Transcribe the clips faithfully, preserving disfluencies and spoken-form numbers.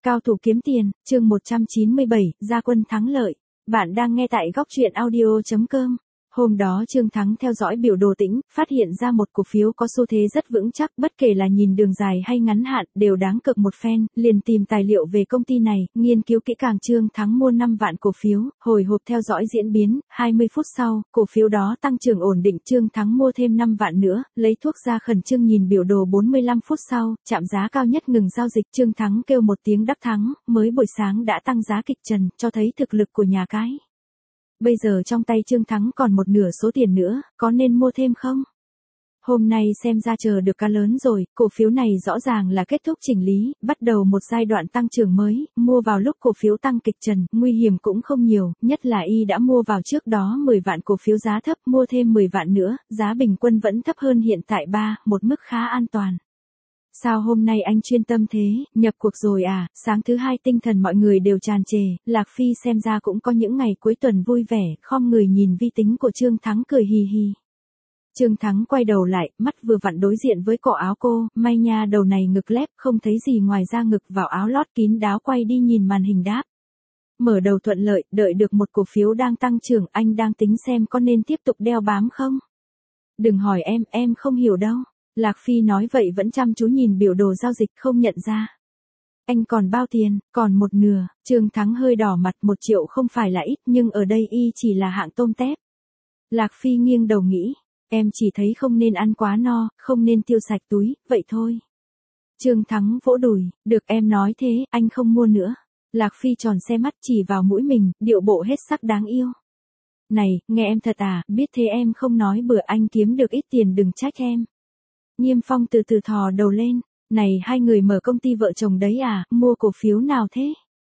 Cao thủ kiếm tiền, chương một trăm chín mươi bảy, gia quân thắng lợi. Bạn đang nghe tại góc truyện audio chấm com. Hôm đó Trương Thắng theo dõi biểu đồ tĩnh, phát hiện ra một cổ phiếu có xu thế rất vững chắc, bất kể là nhìn đường dài hay ngắn hạn, đều đáng cực một phen, liền tìm tài liệu về công ty này, nghiên cứu kỹ càng. Trương Thắng mua năm vạn cổ phiếu, hồi hộp theo dõi diễn biến, hai mươi phút sau, cổ phiếu đó tăng trưởng ổn định. Trương Thắng mua thêm năm vạn nữa, lấy thuốc ra khẩn trương nhìn biểu đồ. Bốn mươi lăm phút sau, chạm giá cao nhất ngừng giao dịch. Trương Thắng kêu một tiếng đắc thắng, mới buổi sáng đã tăng giá kịch trần, cho thấy thực lực của nhà cái. Bây giờ trong tay Trương Thắng còn một nửa số tiền nữa, có nên mua thêm không? Hôm nay xem ra chờ được cá lớn rồi, cổ phiếu này rõ ràng là kết thúc chỉnh lý, bắt đầu một giai đoạn tăng trưởng mới, mua vào lúc cổ phiếu tăng kịch trần, nguy hiểm cũng không nhiều, nhất là y đã mua vào trước đó mười vạn cổ phiếu giá thấp, mua thêm mười vạn nữa, giá bình quân vẫn thấp hơn hiện tại ba, một mức khá an toàn. Sao hôm nay anh chuyên tâm thế, nhập cuộc rồi à? Sáng thứ hai tinh thần mọi người đều tràn trề, Lạc Phi xem ra cũng có những ngày cuối tuần vui vẻ, khom người nhìn vi tính của Trương Thắng cười hì hì. Trương Thắng quay đầu lại, mắt vừa vặn đối diện với cổ áo cô, may nha đầu này ngực lép, không thấy gì ngoài ra ngực vào áo lót kín đáo. Quay đi nhìn màn hình đáp. Mở đầu thuận lợi, đợi được một cổ phiếu đang tăng trưởng, anh đang tính xem có nên tiếp tục đeo bám không? Đừng hỏi em, em không hiểu đâu. Lạc Phi nói vậy vẫn chăm chú nhìn biểu đồ giao dịch không nhận ra. Anh còn bao tiền, còn một nửa. Trương Thắng hơi đỏ mặt. Một triệu không phải là ít, nhưng ở đây y chỉ là hạng tôm tép. Lạc Phi nghiêng đầu nghĩ, em chỉ thấy không nên ăn quá no, không nên tiêu sạch túi, vậy thôi. Trương Thắng vỗ đùi, được em nói thế, anh không mua nữa. Lạc Phi tròn xe mắt chỉ vào mũi mình, điệu bộ hết sắc đáng yêu. Này, nghe em thật à, biết thế em không nói bừa, anh kiếm được ít tiền đừng trách em. Nghiêm Phong từ từ thò đầu lên, này hai người mở công ty vợ chồng đấy à, mua cổ phiếu nào thế?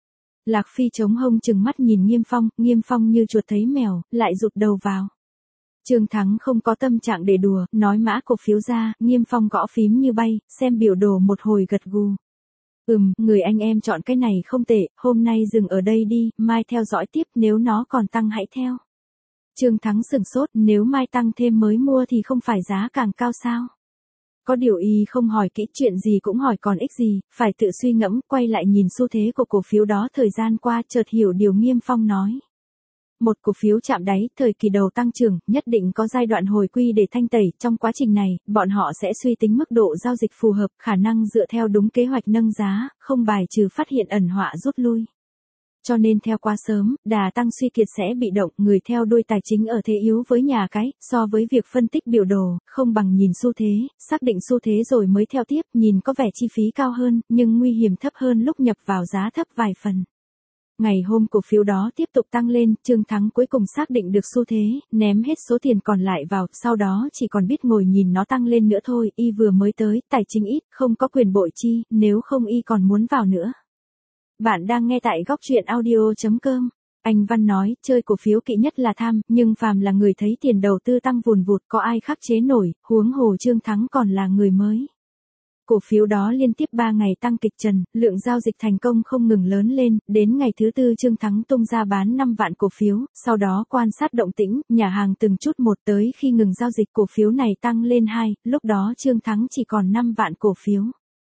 Lạc Phi chống hông chừng mắt nhìn Nghiêm Phong, Nghiêm Phong như chuột thấy mèo, lại rụt đầu vào. Trương Thắng không có tâm trạng để đùa, nói mã cổ phiếu ra, Nghiêm Phong gõ phím như bay, xem biểu đồ một hồi gật gù. Ừm, người anh em chọn cái này không tệ, hôm nay dừng ở đây đi, mai theo dõi tiếp, nếu nó còn tăng hãy theo. Trương Thắng sửng sốt, nếu mai tăng thêm mới mua thì không phải giá càng cao sao? Có điều y không hỏi kỹ, chuyện gì cũng hỏi còn ích gì, phải tự suy ngẫm. Quay lại nhìn xu thế của cổ phiếu đó thời gian qua, chợt hiểu điều Nghiêm Phong nói. Một cổ phiếu chạm đáy, thời kỳ đầu tăng trưởng, nhất định có giai đoạn hồi quy để thanh tẩy, trong quá trình này, bọn họ sẽ suy tính mức độ giao dịch phù hợp, khả năng dựa theo đúng kế hoạch nâng giá, không bài trừ phát hiện ẩn họa rút lui. Cho nên theo quá sớm, đà tăng suy kiệt sẽ bị động, người theo đuôi tài chính ở thế yếu với nhà cái, so với việc phân tích biểu đồ, không bằng nhìn xu thế, xác định xu thế rồi mới theo tiếp, nhìn có vẻ chi phí cao hơn, nhưng nguy hiểm thấp hơn lúc nhập vào giá thấp vài phần. Ngày hôm cổ phiếu đó tiếp tục tăng lên, Trương Thắng cuối cùng xác định được xu thế, ném hết số tiền còn lại vào, sau đó chỉ còn biết ngồi nhìn nó tăng lên nữa thôi, y vừa mới tới, tài chính ít, không có quyền bội chi, nếu không y còn muốn vào nữa. Bạn đang nghe tại góc truyện audio chấm com. Anh Văn nói, chơi cổ phiếu kỵ nhất là tham, nhưng phàm là người thấy tiền đầu tư tăng vùn vụt có ai khắc chế nổi, huống hồ Trương Thắng còn là người mới. Cổ phiếu đó liên tiếp ba ngày tăng kịch trần, lượng giao dịch thành công không ngừng lớn lên, đến ngày thứ tư Trương Thắng tung ra bán năm vạn cổ phiếu, sau đó quan sát động tĩnh, nhà hàng từng chút một tới khi ngừng giao dịch cổ phiếu này tăng lên hai, lúc đó Trương Thắng chỉ còn năm vạn cổ phiếu.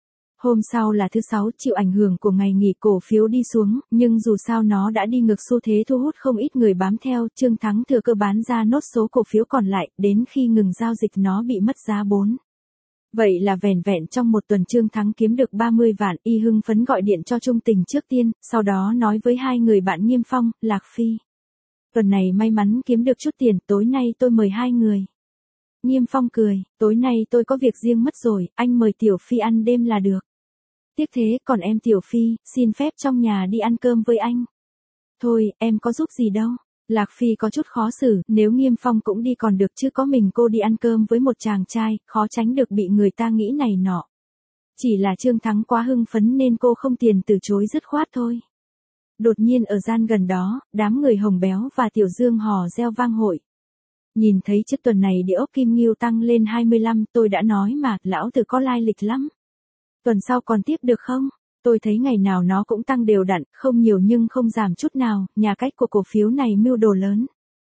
Hôm sau là thứ sáu, chịu ảnh hưởng của ngày nghỉ cổ phiếu đi xuống, nhưng dù sao nó đã đi ngược xu thế thu hút không ít người bám theo, Trương Thắng thừa cơ bán ra nốt số cổ phiếu còn lại, đến khi ngừng giao dịch nó bị mất giá bốn. Vậy là vẻn vẹn trong một tuần Trương Thắng kiếm được ba mươi vạn, y hưng phấn gọi điện cho Trung Tình trước tiên, sau đó nói với hai người bạn Nghiêm Phong, Lạc Phi. Tuần này may mắn kiếm được chút tiền, tối nay tôi mời hai người. Nghiêm Phong cười, tối nay tôi có việc riêng mất rồi, anh mời Tiểu Phi ăn đêm là được. Tiếc thế, còn em Tiểu Phi, xin phép trong nhà đi ăn cơm với anh. Thôi, em có giúp gì đâu. Lạc Phi có chút khó xử, nếu Nghiêm Phong cũng đi còn được chứ có mình cô đi ăn cơm với một chàng trai, khó tránh được bị người ta nghĩ này nọ. Chỉ là Trương Thắng quá hưng phấn nên cô không tiền từ chối dứt khoát thôi. Đột nhiên ở gian gần đó, đám người Hồng Béo và Tiểu Dương hò reo vang hội. Nhìn thấy trước tuần này đĩa ốc Kim Ngưu tăng lên hai mươi lăm, tôi đã nói mà, lão tử có lai lịch lắm. Tuần sau còn tiếp được không? Tôi thấy ngày nào nó cũng tăng đều đặn, không nhiều nhưng không giảm chút nào, nhà cách của cổ phiếu này mưu đồ lớn.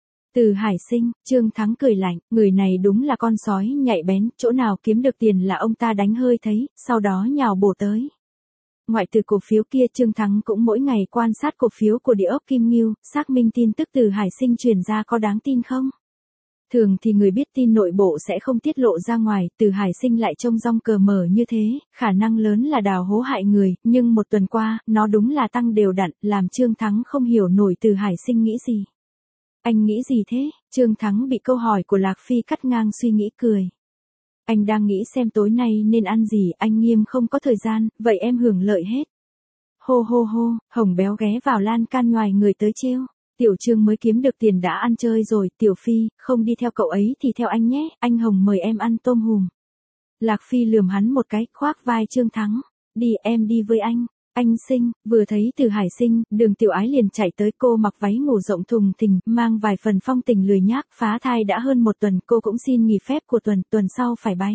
Từ Hải Sinh, Trương Thắng cười lạnh, người này đúng là con sói nhạy bén, chỗ nào kiếm được tiền là ông ta đánh hơi thấy, sau đó nhào bổ tới. Ngoại trừ cổ phiếu kia, Trương Thắng cũng mỗi ngày quan sát cổ phiếu của địa ốc Kim Ngưu, xác minh tin tức từ Hải Sinh truyền ra có đáng tin không. Thường thì người biết tin nội bộ sẽ không tiết lộ ra ngoài, từ Hải Sinh lại trông rong cờ mờ như thế, khả năng lớn là đào hố hại người, nhưng một tuần qua, nó đúng là tăng đều đặn, làm Trương Thắng không hiểu nổi từ Hải Sinh nghĩ gì. Anh nghĩ gì thế? Trương Thắng bị câu hỏi của Lạc Phi cắt ngang suy nghĩ cười. Anh đang nghĩ xem tối nay nên ăn gì, anh Nghiêm không có thời gian, vậy em hưởng lợi hết. Hô hô hô, Hồng béo ghé vào lan can ngoài người tới trêu. Tiểu Trương mới kiếm được tiền đã ăn chơi rồi, Tiểu Phi, không đi theo cậu ấy thì theo anh nhé, anh Hồng mời em ăn tôm hùm. Lạc Phi lườm hắn một cái, khoác vai Trương Thắng. Đi, em đi với anh. Anh Sinh, vừa thấy từ Hải Sinh, Đường Tiểu Ái liền chạy tới, cô mặc váy ngủ rộng thùng thình, mang vài phần phong tình lười nhác, phá thai đã hơn một tuần, cô cũng xin nghỉ phép của tuần, tuần sau phải bay.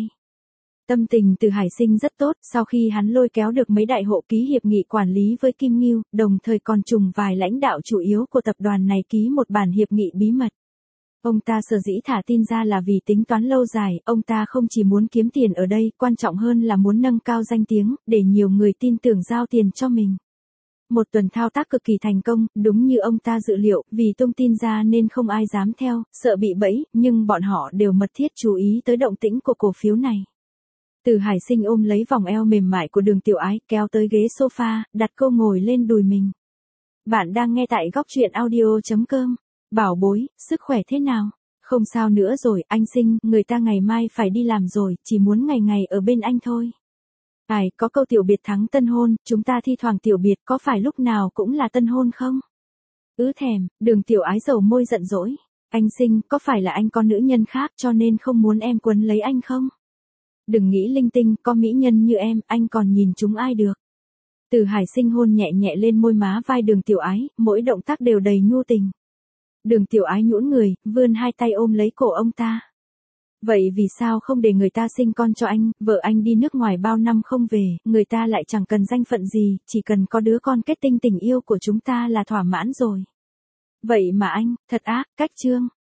Tâm tình từ Hải Sinh rất tốt, sau khi hắn lôi kéo được mấy đại hộ ký hiệp nghị quản lý với Kim Ngưu, đồng thời còn trùng vài lãnh đạo chủ yếu của tập đoàn này ký một bản hiệp nghị bí mật. Ông ta sở dĩ thả tin ra là vì tính toán lâu dài, ông ta không chỉ muốn kiếm tiền ở đây, quan trọng hơn là muốn nâng cao danh tiếng, để nhiều người tin tưởng giao tiền cho mình. Một tuần thao tác cực kỳ thành công, đúng như ông ta dự liệu, vì tung tin ra nên không ai dám theo, sợ bị bẫy, nhưng bọn họ đều mật thiết chú ý tới động tĩnh của cổ phiếu này. Từ Hải Sinh ôm lấy vòng eo mềm mại của Đường Tiểu Ái, kéo tới ghế sofa, đặt cô ngồi lên đùi mình. Bạn đang nghe tại góc truyện audio chấm com. Bảo bối, sức khỏe thế nào? Không sao nữa rồi, anh Sinh, người ta ngày mai phải đi làm rồi, chỉ muốn ngày ngày ở bên anh thôi. Ai, có câu tiểu biệt thắng tân hôn, chúng ta thi thoảng tiểu biệt, có phải lúc nào cũng là tân hôn không? Ứ thèm, Đường Tiểu Ái dầu môi giận dỗi. Anh Sinh, có phải là anh có nữ nhân khác cho nên không muốn em quấn lấy anh không? Đừng nghĩ linh tinh, có mỹ nhân như em, anh còn nhìn chúng ai được. Từ Hải Sinh hôn nhẹ nhẹ lên môi má vai Đường Tiểu Ái, mỗi động tác đều đầy nhu tình. Đường Tiểu Ái nhũn người, vươn hai tay ôm lấy cổ ông ta. Vậy vì sao không để người ta sinh con cho anh, vợ anh đi nước ngoài bao năm không về, người ta lại chẳng cần danh phận gì, chỉ cần có đứa con kết tinh tình yêu của chúng ta là thỏa mãn rồi. Vậy mà anh, thật ác, cách Trương.